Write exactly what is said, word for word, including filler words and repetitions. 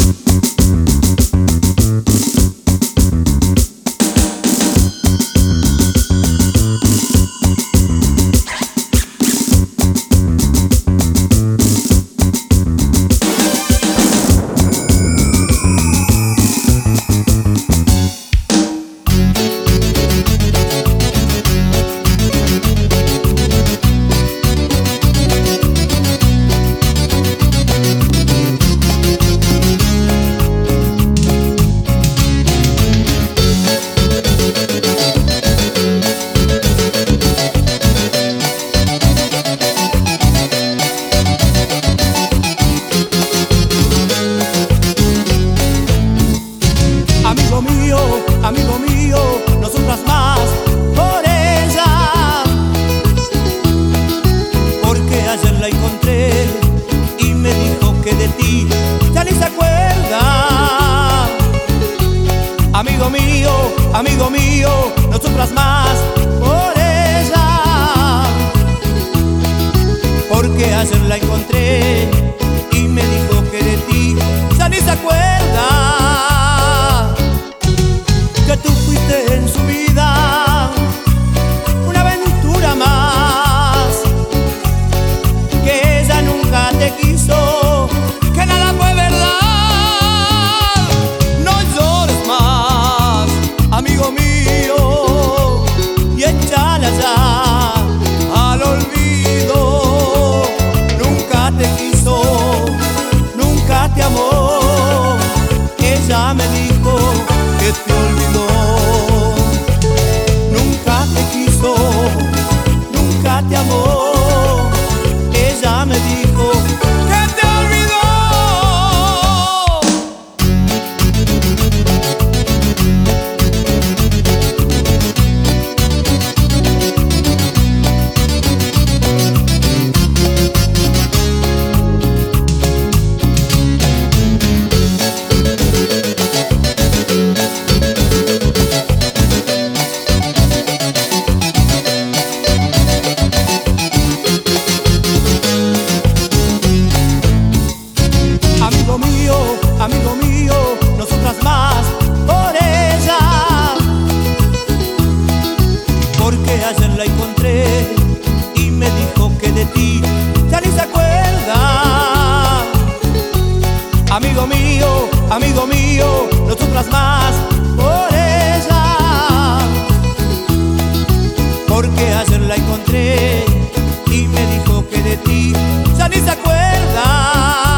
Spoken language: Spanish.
Amigo mío, no sufras más por ella, porque ayer la encontré y me dijo que de ti ya ni se acuerda. Amigo mío, amigo mío, no sufras más por ella, porque ayer la encontré y me dijo que de ti ya ni se acuerda. Que tú fuiste en su vida una aventura más, que ella nunca te quiso, que nada fue verdad. No llores más, amigo mío, y échala ya al olvido. Nunca te quiso, nunca te amó. Ella me dijo que te olvidó. Nunca te quiso, nunca te amó. Ella me dijo que te olvidó. Amigo mío, no sufras más por ella, porque ayer la encontré y me dijo que de ti ya ni se acuerda. Amigo mío, amigo mío, no sufras más por ella, porque ayer la encontré y me dijo que de ti ya ni se acuerda.